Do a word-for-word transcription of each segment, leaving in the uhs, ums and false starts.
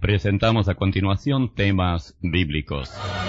Presentamos a continuación temas bíblicos.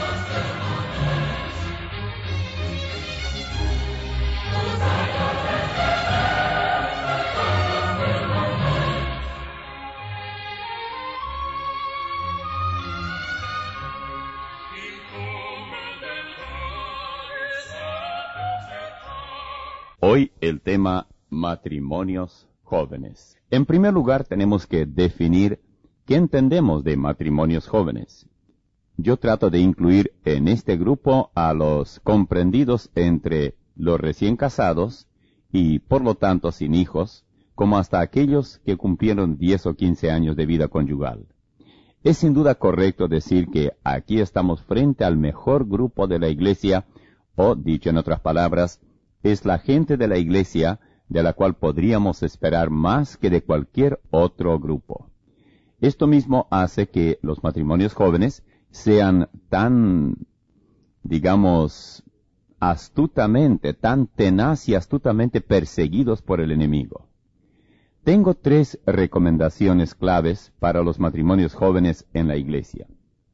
Hoy el tema matrimonios jóvenes. En primer lugar tenemos que definir qué entendemos de matrimonios jóvenes. Yo trato de incluir en este grupo a los comprendidos entre los recién casados y por lo tanto sin hijos, como hasta aquellos que cumplieron diez o quince años de vida conyugal. Es sin duda correcto decir que aquí estamos frente al mejor grupo de la iglesia, o dicho en otras palabras, es la gente de la iglesia de la cual podríamos esperar más que de cualquier otro grupo. Esto mismo hace que los matrimonios jóvenes sean tan, digamos, astutamente, tan tenaz y astutamente perseguidos por el enemigo. Tengo tres recomendaciones claves para los matrimonios jóvenes en la iglesia.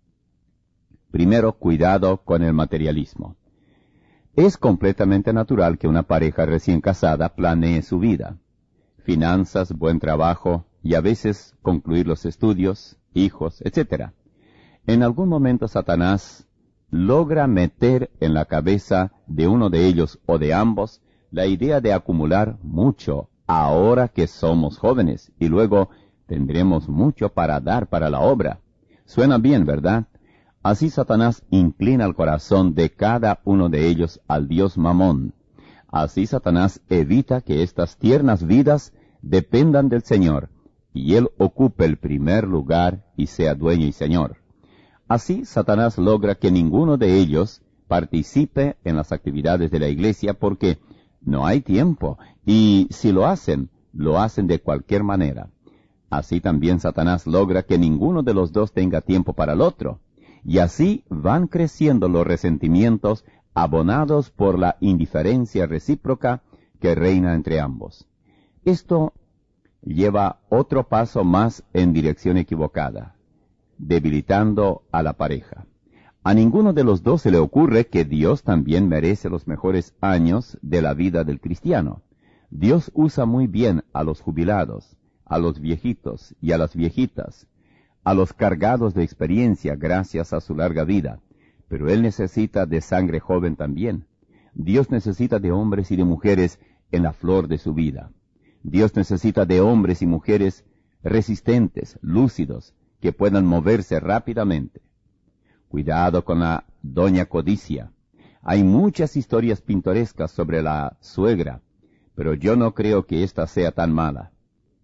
Primero, cuidado con el materialismo. Es completamente natural que una pareja recién casada planee su vida. Finanzas, buen trabajo y a veces concluir los estudios, hijos, etcétera. En algún momento Satanás logra meter en la cabeza de uno de ellos o de ambos la idea de acumular mucho ahora que somos jóvenes y luego tendremos mucho para dar para la obra. Suena bien, ¿verdad? Así Satanás inclina el corazón de cada uno de ellos al dios Mamón. Así Satanás evita que estas tiernas vidas dependan del Señor, y Él ocupe el primer lugar y sea dueño y Señor. Así Satanás logra que ninguno de ellos participe en las actividades de la iglesia porque no hay tiempo, y si lo hacen, lo hacen de cualquier manera. Así también Satanás logra que ninguno de los dos tenga tiempo para el otro. Y así van creciendo los resentimientos abonados por la indiferencia recíproca que reina entre ambos. Esto lleva otro paso más en dirección equivocada, debilitando a la pareja. A ninguno de los dos se le ocurre que Dios también merece los mejores años de la vida del cristiano. Dios usa muy bien a los jubilados, a los viejitos y a las viejitas, a los cargados de experiencia gracias a su larga vida, pero Él necesita de sangre joven también. Dios necesita de hombres y de mujeres en la flor de su vida. Dios necesita de hombres y mujeres resistentes, lúcidos, que puedan moverse rápidamente. Cuidado con la doña codicia. Hay muchas historias pintorescas sobre la suegra, pero yo no creo que ésta sea tan mala.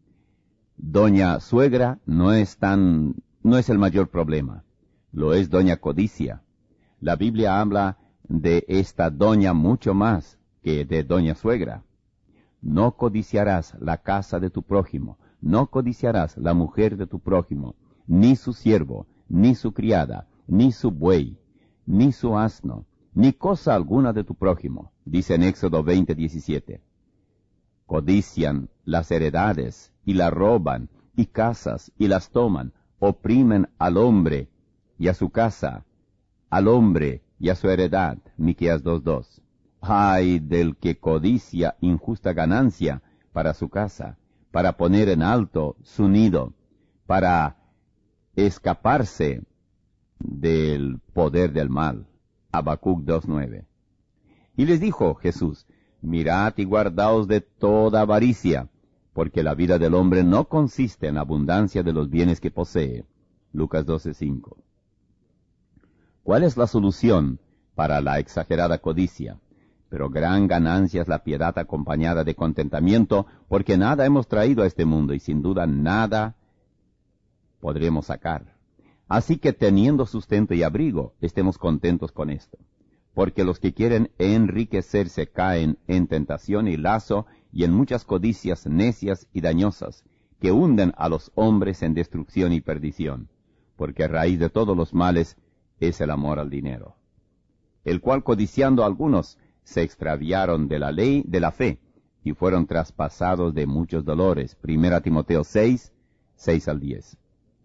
Doña suegra no es tan, no es el mayor problema. Lo es doña codicia. La Biblia habla de esta doña mucho más que de doña suegra. No codiciarás la casa de tu prójimo, no codiciarás la mujer de tu prójimo, ni su siervo, ni su criada, ni su buey, ni su asno, ni cosa alguna de tu prójimo, dice en Éxodo veinte diecisiete. Codician las heredades, y la roban, y casas, y las toman, oprimen al hombre, y a su casa, al hombre, y a su heredad, Miqueas dos dos. Ay del que codicia injusta ganancia para su casa, para poner en alto su nido, para escaparse del poder del mal, Habacuc dos nueve. Y les dijo Jesús, mirad y guardaos de toda avaricia, porque la vida del hombre no consiste en abundancia de los bienes que posee. Lucas doce cinco. ¿Cuál es la solución para la exagerada codicia? Pero gran ganancia es la piedad acompañada de contentamiento, porque nada hemos traído a este mundo y sin duda nada podremos sacar. Así que teniendo sustento y abrigo, estemos contentos con esto. Porque los que quieren enriquecerse caen en tentación y lazo y en muchas codicias necias y dañosas, que hunden a los hombres en destrucción y perdición, porque raíz de todos los males es el amor al dinero, el cual codiciando algunos se extraviaron de la ley de la fe, y fueron traspasados de muchos dolores. Primera Timoteo seis, seis al diez.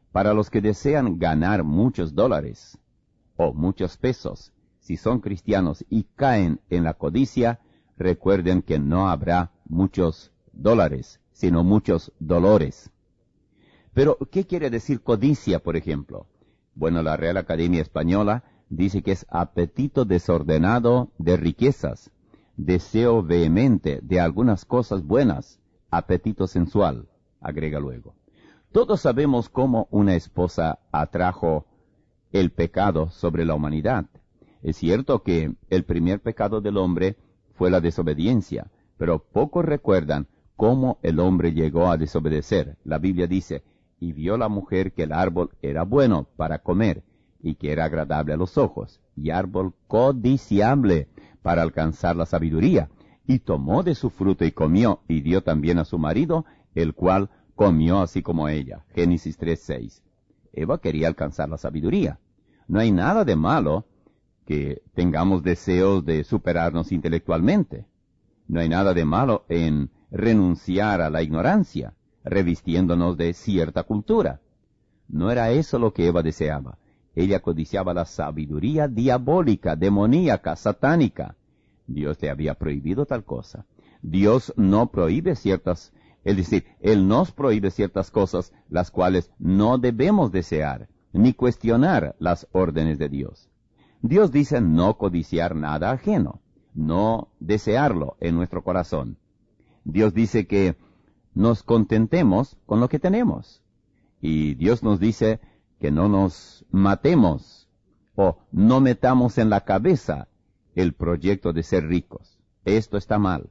Para los que desean ganar muchos dólares o muchos pesos, si son cristianos y caen en la codicia, recuerden que no habrá muchos dólares, sino muchos dolores. Pero, ¿qué quiere decir codicia, por ejemplo? Bueno, la Real Academia Española dice que es apetito desordenado de riquezas, deseo vehemente de algunas cosas buenas, apetito sensual, agrega luego. Todos sabemos cómo una esposa atrajo el pecado sobre la humanidad. Es cierto que el primer pecado del hombre fue la desobediencia, pero pocos recuerdan cómo el hombre llegó a desobedecer. La Biblia dice, y vio la mujer que el árbol era bueno para comer, y que era agradable a los ojos, y árbol codiciable para alcanzar la sabiduría, y tomó de su fruto y comió, y dio también a su marido, el cual comió así como ella. Génesis tres seis. Eva quería alcanzar la sabiduría. No hay nada de malo que tengamos deseos de superarnos intelectualmente. No hay nada de malo en renunciar a la ignorancia, revistiéndonos de cierta cultura. No era eso lo que Eva deseaba. Ella codiciaba la sabiduría diabólica, demoníaca, satánica. Dios le había prohibido tal cosa. Dios no prohíbe ciertas, es decir, Él nos prohíbe ciertas cosas las cuales no debemos desear, ni cuestionar las órdenes de Dios. Dios dice no codiciar nada ajeno, no desearlo en nuestro corazón. Dios dice que nos contentemos con lo que tenemos. Y Dios nos dice que no nos matemos o no metamos en la cabeza el proyecto de ser ricos. Esto está mal.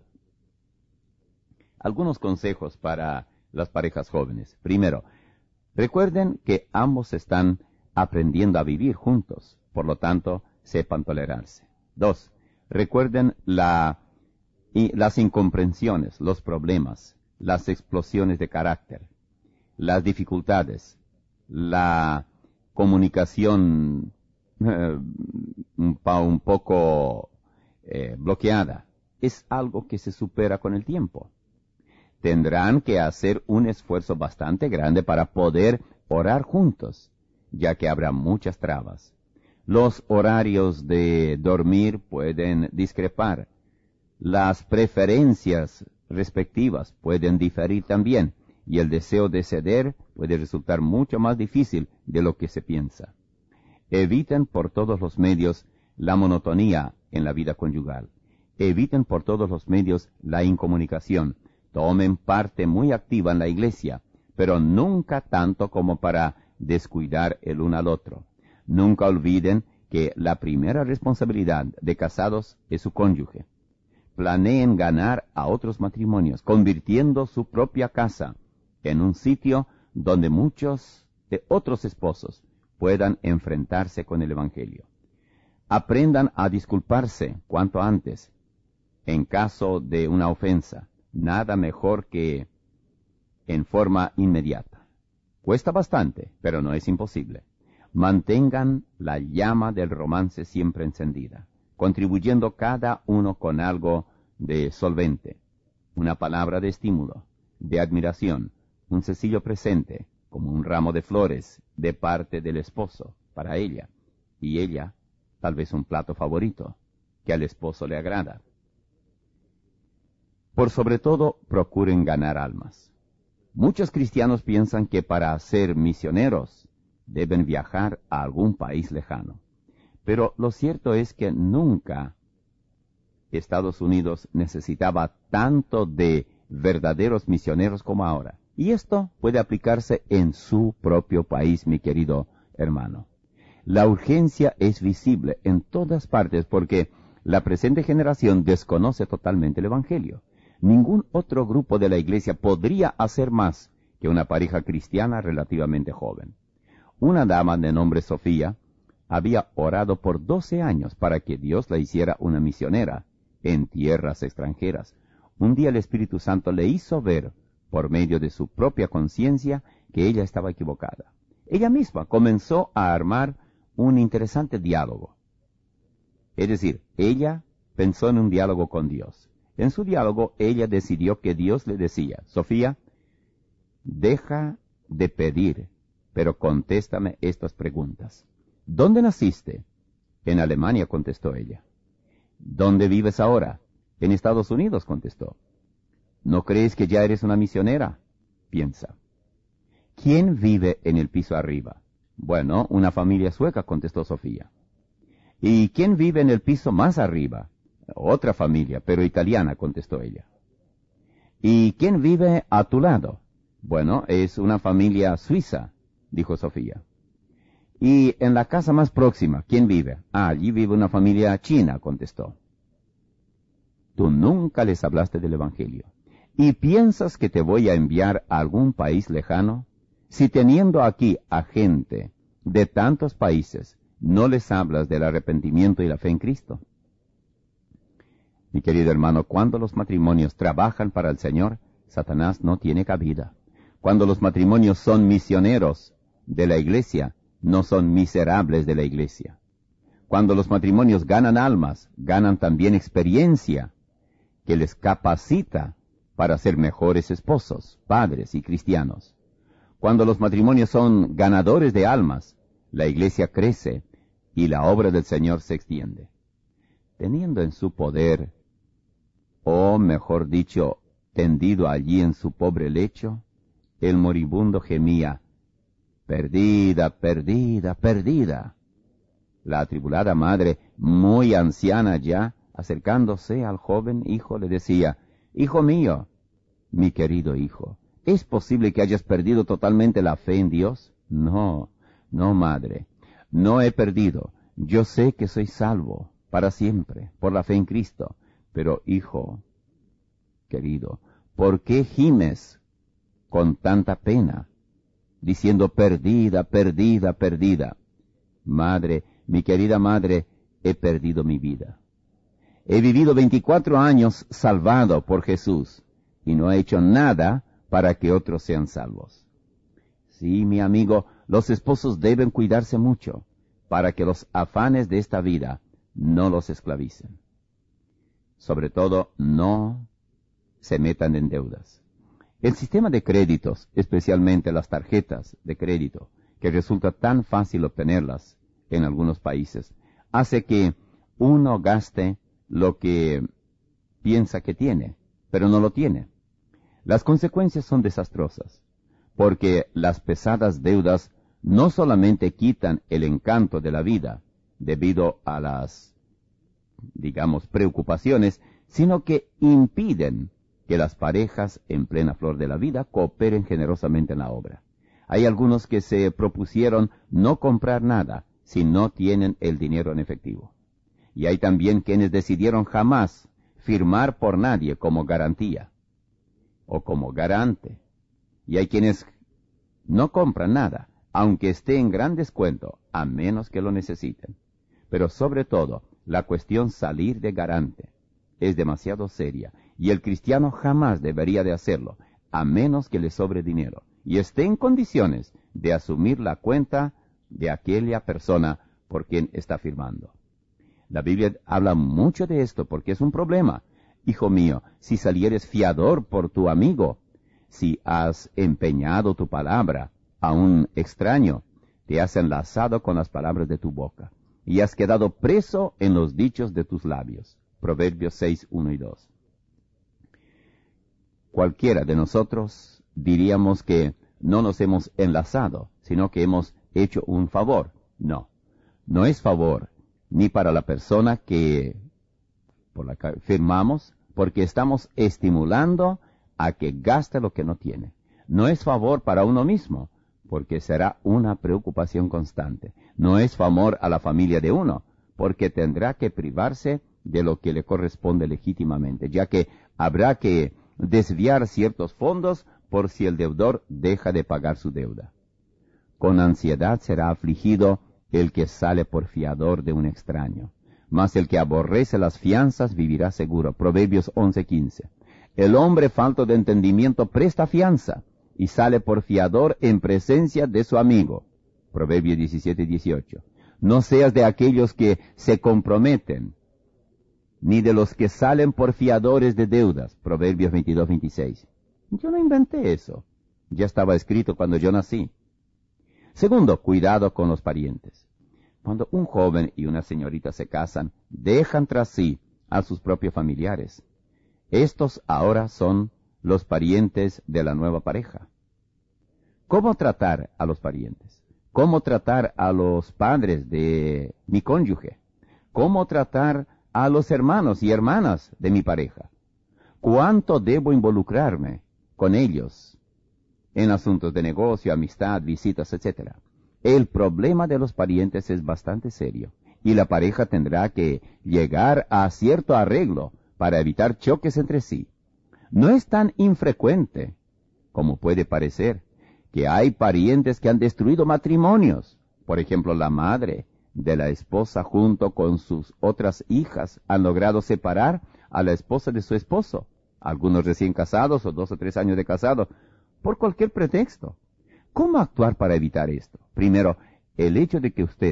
Algunos consejos para las parejas jóvenes. Primero, recuerden que ambos están aprendiendo a vivir juntos, por lo tanto, sepan tolerarse. Dos, recuerden la, y las incomprensiones, los problemas, las explosiones de carácter, las dificultades, la comunicación eh, un, un poco eh, bloqueada. Es algo que se supera con el tiempo. Tendrán que hacer un esfuerzo bastante grande para poder orar juntos, ya que habrá muchas trabas. Los horarios de dormir pueden discrepar. Las preferencias respectivas pueden diferir también, y el deseo de ceder puede resultar mucho más difícil de lo que se piensa. Eviten por todos los medios la monotonía en la vida conyugal. Eviten por todos los medios la incomunicación. Tomen parte muy activa en la iglesia, pero nunca tanto como para descuidar el uno al otro. Nunca olviden que la primera responsabilidad de casados es su cónyuge. Planeen ganar a otros matrimonios, convirtiendo su propia casa en un sitio donde muchos de otros esposos puedan enfrentarse con el Evangelio. Aprendan a disculparse cuanto antes, en caso de una ofensa. Nada mejor que en forma inmediata. Cuesta bastante, pero no es imposible. Mantengan la llama del romance siempre encendida, contribuyendo cada uno con algo de solvente, una palabra de estímulo, de admiración, un sencillo presente, como un ramo de flores, de parte del esposo, para ella, y ella, tal vez un plato favorito, que al esposo le agrada. Por sobre todo, procuren ganar almas. Muchos cristianos piensan que para ser misioneros deben viajar a algún país lejano. Pero lo cierto es que nunca Estados Unidos necesitaba tanto de verdaderos misioneros como ahora. Y esto puede aplicarse en su propio país, mi querido hermano. La urgencia es visible en todas partes porque la presente generación desconoce totalmente el Evangelio. Ningún otro grupo de la iglesia podría hacer más que una pareja cristiana relativamente joven. Una dama de nombre Sofía había orado por doce años para que Dios la hiciera una misionera en tierras extranjeras. Un día el Espíritu Santo le hizo ver, por medio de su propia conciencia, que ella estaba equivocada. Ella misma comenzó a armar un interesante diálogo. Es decir, ella pensó en un diálogo con Dios. En su diálogo, ella decidió que Dios le decía, Sofía, deja de pedir, pero contéstame estas preguntas. ¿Dónde naciste? En Alemania, contestó ella. ¿Dónde vives ahora? En Estados Unidos, contestó. ¿No crees que ya eres una misionera? Piensa. ¿Quién vive en el piso arriba? Bueno, una familia sueca, contestó Sofía. ¿Y quién vive en el piso más arriba? Otra familia, pero italiana, contestó ella. ¿Y quién vive a tu lado? Bueno, es una familia suiza, dijo Sofía. ¿Y en la casa más próxima, quién vive? Ah, allí vive una familia china, contestó. Tú nunca les hablaste del Evangelio. ¿Y piensas que te voy a enviar a algún país lejano? Si teniendo aquí a gente de tantos países, no les hablas del arrepentimiento y la fe en Cristo. Mi querido hermano, cuando los matrimonios trabajan para el Señor, Satanás no tiene cabida. Cuando los matrimonios son misioneros de la iglesia, no son miserables de la iglesia. Cuando los matrimonios ganan almas, ganan también experiencia que les capacita para ser mejores esposos, padres y cristianos. Cuando los matrimonios son ganadores de almas, la iglesia crece y la obra del Señor se extiende. Teniendo en su poder, o mejor dicho, tendido allí en su pobre lecho, el moribundo gemía, perdida, perdida, perdida. La atribulada madre, muy anciana ya, acercándose al joven hijo, le decía, Hijo mío, mi querido hijo, ¿es posible que hayas perdido totalmente la fe en Dios? No, no, madre, no he perdido. Yo sé que soy salvo para siempre por la fe en Cristo. Pero, hijo querido, ¿por qué gimes con tanta pena, diciendo perdida, perdida, perdida? Madre, mi querida madre, he perdido mi vida. He vivido veinticuatro años salvado por Jesús y no he hecho nada para que otros sean salvos. Sí, mi amigo, los esposos deben cuidarse mucho para que los afanes de esta vida no los esclavicen. Sobre todo, no se metan en deudas. El sistema de créditos, especialmente las tarjetas de crédito, que resulta tan fácil obtenerlas en algunos países, hace que uno gaste lo que piensa que tiene, pero no lo tiene. Las consecuencias son desastrosas, porque las pesadas deudas no solamente quitan el encanto de la vida, debido a las, digamos, preocupaciones, sino que impiden que las parejas en plena flor de la vida cooperen generosamente en la obra. Hay algunos que se propusieron no comprar nada si no tienen el dinero en efectivo. Y hay también quienes decidieron jamás firmar por nadie como garantía o como garante. Y hay quienes no compran nada, aunque esté en gran descuento, a menos que lo necesiten. Pero sobre todo, la cuestión salir de garante es demasiado seria, y el cristiano jamás debería de hacerlo, a menos que le sobre dinero, y esté en condiciones de asumir la cuenta de aquella persona por quien está firmando. La Biblia habla mucho de esto porque es un problema. Hijo mío, si salieres fiador por tu amigo, si has empeñado tu palabra a un extraño, te has enlazado con las palabras de tu boca, y has quedado preso en los dichos de tus labios. Proverbios seis, uno y dos. Cualquiera de nosotros diríamos que no nos hemos enlazado, sino que hemos hecho un favor. No, no es favor ni para la persona que por la que firmamos, porque estamos estimulando a que gaste lo que no tiene. No es favor para uno mismo, porque será una preocupación constante. No es favor a la familia de uno, porque tendrá que privarse de lo que le corresponde legítimamente, ya que habrá que desviar ciertos fondos por si el deudor deja de pagar su deuda. Con ansiedad será afligido el que sale por fiador de un extraño, mas el que aborrece las fianzas vivirá seguro. Proverbios once, quince. El hombre falto de entendimiento presta fianza y sale por fiador en presencia de su amigo. Proverbios diecisiete, dieciocho. No seas de aquellos que se comprometen, ni de los que salen por fiadores de deudas. Proverbios veintidós, veintiséis. Yo no inventé eso. Ya estaba escrito cuando yo nací. Segundo, cuidado con los parientes. Cuando un joven y una señorita se casan, dejan tras sí a sus propios familiares. Estos ahora son los parientes de la nueva pareja. ¿Cómo tratar a los parientes? ¿Cómo tratar a los padres de mi cónyuge? ¿Cómo tratar a los hermanos y hermanas de mi pareja? ¿Cuánto debo involucrarme con ellos en asuntos de negocio, amistad, visitas, etcétera? El problema de los parientes es bastante serio y la pareja tendrá que llegar a cierto arreglo para evitar choques entre sí. No es tan infrecuente como puede parecer que hay parientes que han destruido matrimonios. Por ejemplo, la madre de la esposa junto con sus otras hijas han logrado separar a la esposa de su esposo, algunos recién casados o dos o tres años de casado, por cualquier pretexto. ¿Cómo actuar para evitar esto? Primero, el hecho de que usted,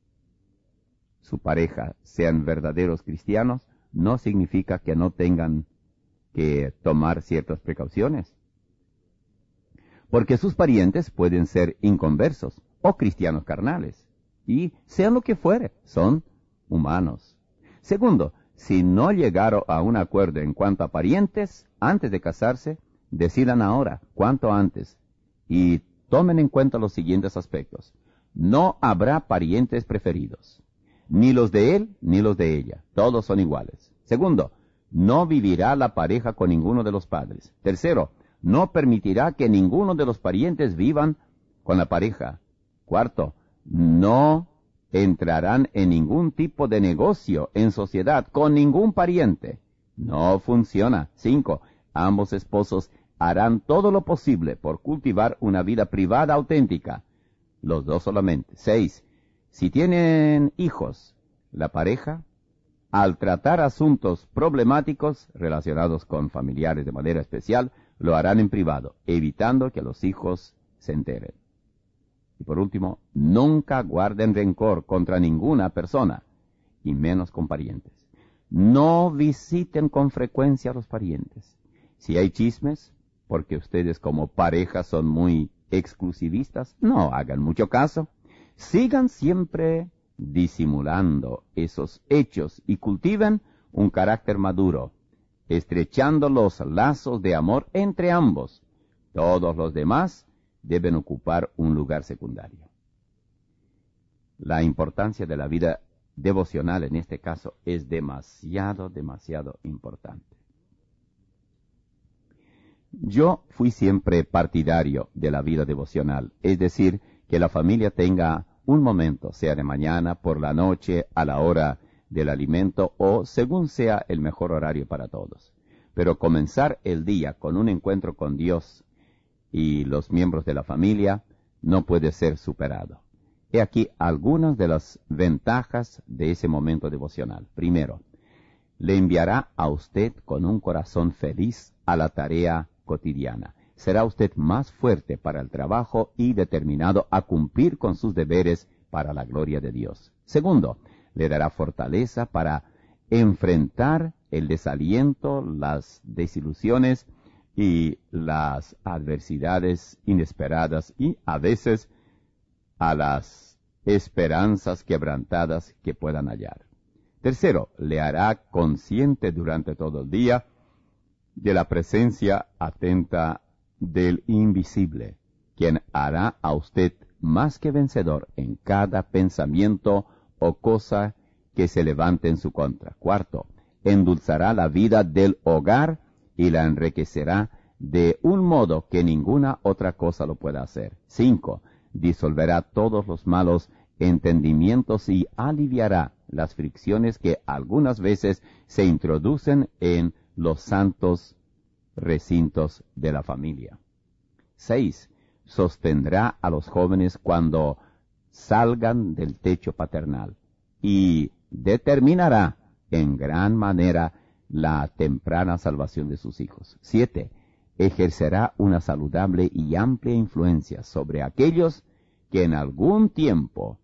su pareja, sean verdaderos cristianos, no significa que no tengan que tomar ciertas precauciones. Porque sus parientes pueden ser inconversos o cristianos carnales, y sean lo que fuere, son humanos. Segundo, si no llegaron a un acuerdo en cuanto a parientes, antes de casarse, decidan ahora, cuanto antes, y tomen en cuenta los siguientes aspectos. No habrá parientes preferidos, ni los de él ni los de ella, todos son iguales. Segundo, no vivirá la pareja con ninguno de los padres. Tercero, no permitirá que ninguno de los parientes vivan con la pareja. Cuarto, no entrarán en ningún tipo de negocio en sociedad con ningún pariente. No funciona. Cinco, ambos esposos harán todo lo posible por cultivar una vida privada auténtica. Los dos solamente. Seis, si tienen hijos, la pareja, al tratar asuntos problemáticos relacionados con familiares de manera especial, lo harán en privado, evitando que los hijos se enteren. Y por último, nunca guarden rencor contra ninguna persona, y menos con parientes. No visiten con frecuencia a los parientes. Si hay chismes, porque ustedes como pareja son muy exclusivistas, no hagan mucho caso. Sigan siempre disimulando esos hechos y cultiven un carácter maduro, estrechando los lazos de amor entre ambos. Todos los demás deben ocupar un lugar secundario. La importancia de la vida devocional en este caso es demasiado, demasiado importante. Yo fui siempre partidario de la vida devocional, es decir, que la familia tenga un momento, sea de mañana, por la noche, a la hora del alimento o según sea el mejor horario para todos. Pero comenzar el día con un encuentro con Dios y los miembros de la familia no puede ser superado. He aquí algunas de las ventajas de ese momento devocional. Primero, le enviará a usted con un corazón feliz a la tarea cotidiana. Será usted más fuerte para el trabajo y determinado a cumplir con sus deberes para la gloria de Dios. Segundo, le dará fortaleza para enfrentar el desaliento, las desilusiones y las adversidades inesperadas y a veces a las esperanzas quebrantadas que puedan hallar. Tercero, le hará consciente durante todo el día de la presencia atenta del invisible, quien hará a usted más que vencedor en cada pensamiento o cosa que se levante en su contra. Cuarto, endulzará la vida del hogar y la enriquecerá de un modo que ninguna otra cosa lo pueda hacer. Cinco, disolverá todos los malos entendimientos y aliviará las fricciones que algunas veces se introducen en los santos recintos de la familia. Seis, sostendrá a los jóvenes cuando salgan del techo paternal y determinará en gran manera la temprana salvación de sus hijos. Siete, ejercerá una saludable y amplia influencia sobre aquellos que en algún tiempo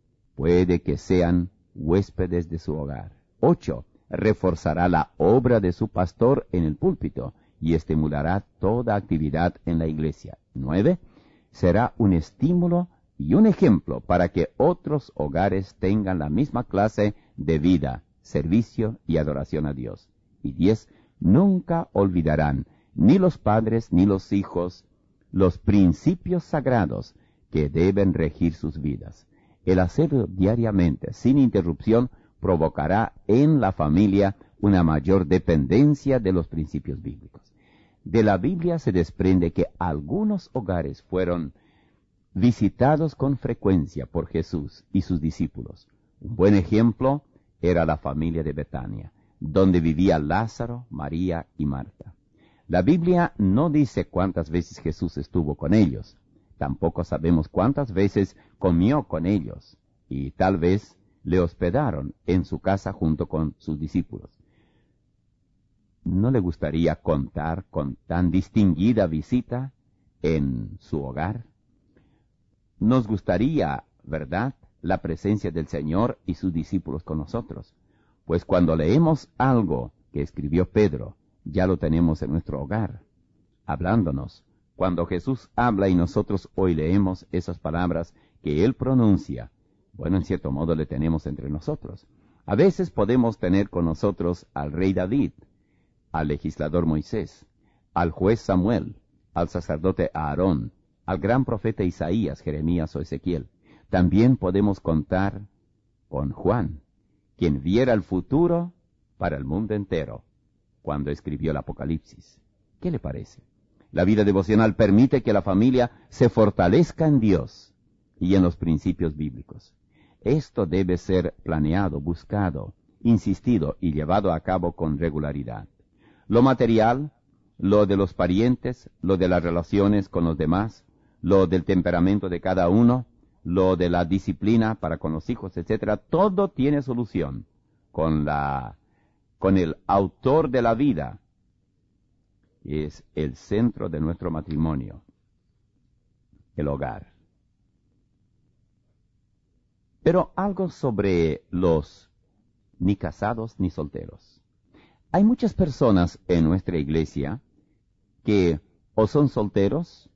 puede que sean huéspedes de su hogar. Ocho, reforzará la obra de su pastor en el púlpito y estimulará toda actividad en la iglesia. Nueve, será un estímulo y un ejemplo para que otros hogares tengan la misma clase de vida, servicio y adoración a Dios. Y diez, nunca olvidarán ni los padres ni los hijos los principios sagrados que deben regir sus vidas. El hacerlo diariamente, sin interrupción, provocará en la familia una mayor dependencia de los principios bíblicos. De la Biblia se desprende que algunos hogares fueron visitados con frecuencia por Jesús y sus discípulos. Un buen ejemplo era la familia de Betania, donde vivía Lázaro, María y Marta. La Biblia no dice cuántas veces Jesús estuvo con ellos. Tampoco sabemos cuántas veces comió con ellos, y tal vez le hospedaron en su casa junto con sus discípulos. ¿No le gustaría contar con tan distinguida visita en su hogar? Nos gustaría, ¿verdad?, la presencia del Señor y sus discípulos con nosotros. Pues cuando leemos algo que escribió Pedro, ya lo tenemos en nuestro hogar, hablándonos. Cuando Jesús habla y nosotros hoy leemos esas palabras que Él pronuncia, bueno, en cierto modo le tenemos entre nosotros. A veces podemos tener con nosotros al rey David, al legislador Moisés, al juez Samuel, al sacerdote Aarón, al gran profeta Isaías, Jeremías o Ezequiel. También podemos contar con Juan, quien viera el futuro para el mundo entero cuando escribió el Apocalipsis. ¿Qué le parece? La vida devocional permite que la familia se fortalezca en Dios y en los principios bíblicos. Esto debe ser planeado, buscado, insistido y llevado a cabo con regularidad. Lo material, lo de los parientes, lo de las relaciones con los demás, lo del temperamento de cada uno, lo de la disciplina para con los hijos, etcétera, todo tiene solución con la, con el autor de la vida. Es el centro de nuestro matrimonio, el hogar. Pero algo sobre los ni casados ni solteros. Hay muchas personas en nuestra iglesia que o son solteros,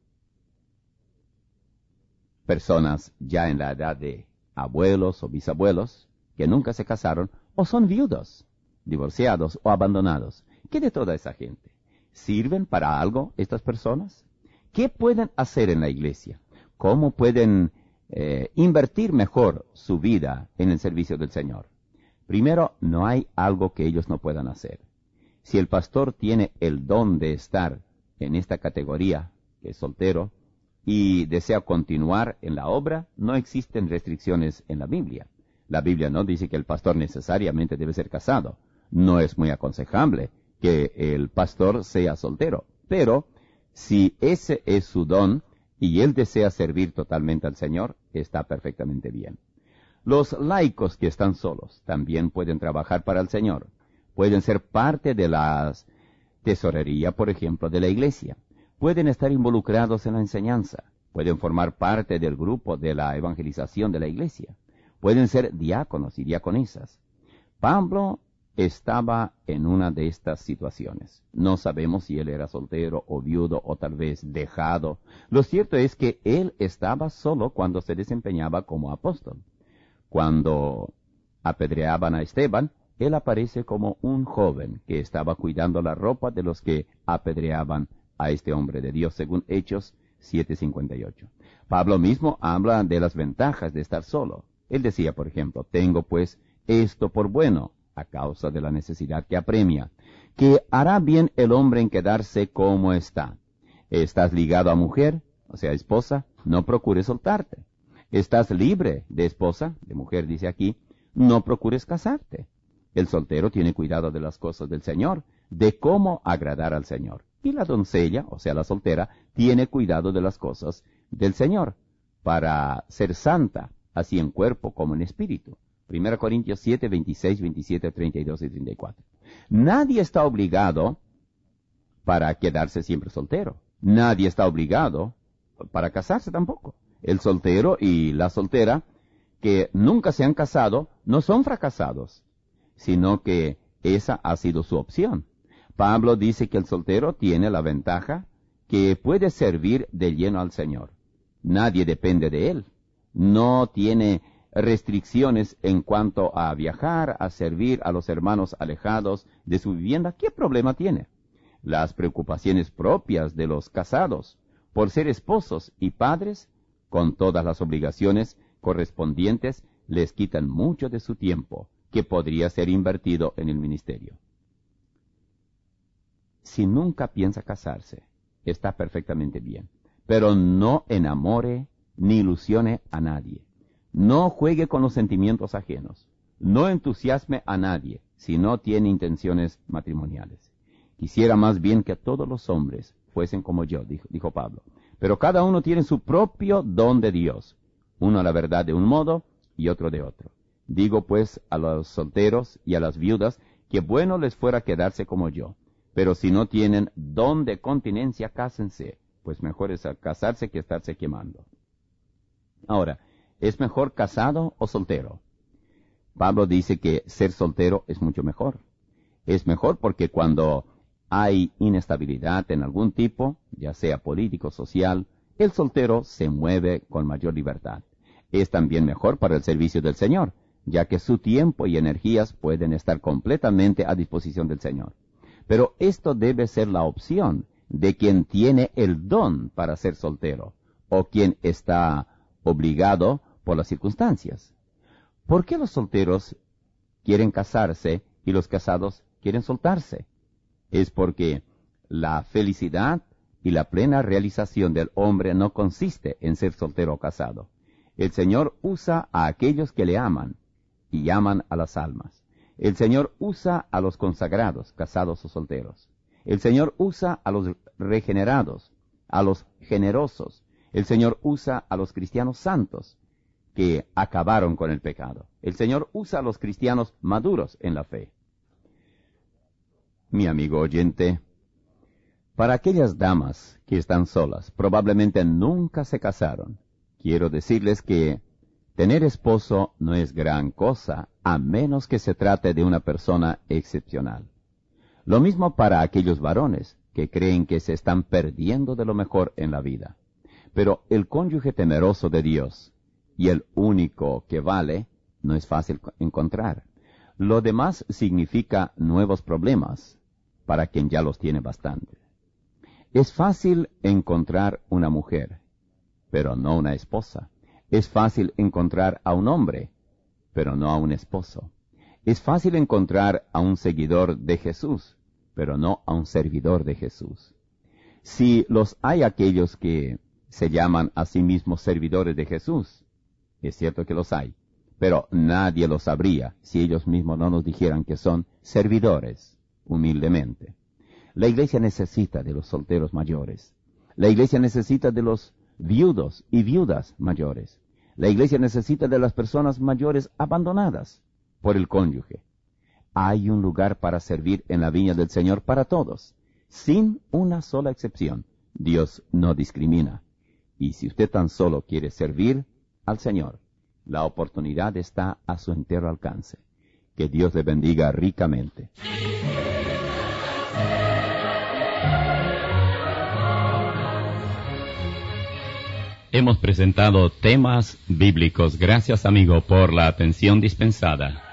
personas ya en la edad de abuelos o bisabuelos que nunca se casaron, o son viudos, divorciados o abandonados. ¿Qué de toda esa gente? ¿Sirven para algo estas personas? ¿Qué pueden hacer en la iglesia? ¿Cómo pueden eh, invertir mejor su vida en el servicio del Señor? Primero, no hay algo que ellos no puedan hacer. Si el pastor tiene el don de estar en esta categoría, que es soltero, y desea continuar en la obra, no existen restricciones en la Biblia. La Biblia no dice que el pastor necesariamente debe ser casado. No es muy aconsejable que el pastor sea soltero. Pero si ese es su don y él desea servir totalmente al Señor, está perfectamente bien. Los laicos que están solos también pueden trabajar para el Señor. Pueden ser parte de la tesorería, por ejemplo, de la iglesia. Pueden estar involucrados en la enseñanza. Pueden formar parte del grupo de la evangelización de la iglesia. Pueden ser diáconos y diaconisas. Pablo estaba en una de estas situaciones. No sabemos si él era soltero o viudo o tal vez dejado. Lo cierto es que él estaba solo cuando se desempeñaba como apóstol. Cuando apedreaban a Esteban, él aparece como un joven que estaba cuidando la ropa de los que apedreaban a este hombre de Dios, según Hechos siete cincuenta y ocho. Pablo mismo habla de las ventajas de estar solo. Él decía, por ejemplo, tengo pues esto por bueno, a causa de la necesidad que apremia, que hará bien el hombre en quedarse como está. Estás ligado a mujer, o sea, esposa, no procures soltarte. Estás libre de esposa, de mujer dice aquí, no procures casarte. El soltero tiene cuidado de las cosas del Señor, de cómo agradar al Señor. Y la doncella, o sea, la soltera, tiene cuidado de las cosas del Señor, para ser santa, así en cuerpo como en espíritu. Primera Corintios siete, veintiséis, veintisiete, treinta y dos y treinta y cuatro. Nadie está obligado para quedarse siempre soltero. Nadie está obligado para casarse tampoco. El soltero y la soltera que nunca se han casado no son fracasados, sino que esa ha sido su opción. Pablo dice que el soltero tiene la ventaja que puede servir de lleno al Señor. Nadie depende de él. no tiene restricciones en cuanto a viajar, a servir a los hermanos alejados de su vivienda, ¿qué problema tiene? Las preocupaciones propias de los casados por ser esposos y padres, con todas las obligaciones correspondientes, les quitan mucho de su tiempo, que podría ser invertido en el ministerio. Si nunca piensa casarse, está perfectamente bien, pero no enamore ni ilusione a nadie. No juegue con los sentimientos ajenos. No entusiasme a nadie si no tiene intenciones matrimoniales. Quisiera más bien que todos los hombres fuesen como yo, dijo, dijo Pablo. Pero cada uno tiene su propio don de Dios. Uno a la verdad de un modo y otro de otro. Digo pues a los solteros y a las viudas que bueno les fuera quedarse como yo. Pero si no tienen don de continencia, cásense, pues mejor es casarse que estarse quemando. Ahora, ¿es mejor casado o soltero? Pablo dice que ser soltero es mucho mejor. Es mejor porque cuando hay inestabilidad en algún tipo, ya sea político o social, el soltero se mueve con mayor libertad. Es también mejor para el servicio del Señor, ya que su tiempo y energías pueden estar completamente a disposición del Señor. Pero esto debe ser la opción de quien tiene el don para ser soltero, o quien está obligado por las circunstancias. ¿Por qué los solteros quieren casarse y los casados quieren soltarse? Es porque la felicidad y la plena realización del hombre no consiste en ser soltero o casado. El Señor usa a aquellos que le aman y llaman a las almas. El Señor usa a los consagrados, casados o solteros. El Señor usa a los regenerados, a los generosos. El Señor usa a los cristianos santos que acabaron con el pecado. El Señor usa a los cristianos maduros en la fe. Mi amigo oyente, para aquellas damas que están solas, probablemente nunca se casaron, quiero decirles que tener esposo no es gran cosa, a menos que se trate de una persona excepcional. Lo mismo para aquellos varones que creen que se están perdiendo de lo mejor en la vida. Pero el cónyuge temeroso de Dios y el único que vale no es fácil encontrar. Lo demás significa nuevos problemas para quien ya los tiene bastante. Es fácil encontrar una mujer, pero no una esposa. Es fácil encontrar a un hombre, pero no a un esposo. Es fácil encontrar a un seguidor de Jesús, pero no a un servidor de Jesús. Si los hay aquellos que se llaman a sí mismos servidores de Jesús, es cierto que los hay, pero nadie lo sabría si ellos mismos no nos dijeran que son servidores, humildemente. La iglesia necesita de los solteros mayores. La iglesia necesita de los viudos y viudas mayores. La iglesia necesita de las personas mayores abandonadas por el cónyuge. Hay un lugar para servir en la viña del Señor para todos, sin una sola excepción. Dios no discrimina. Y si usted tan solo quiere servir al Señor, la oportunidad está a su entero alcance. Que Dios le bendiga ricamente. Hemos presentado temas bíblicos. Gracias, amigo, por la atención dispensada.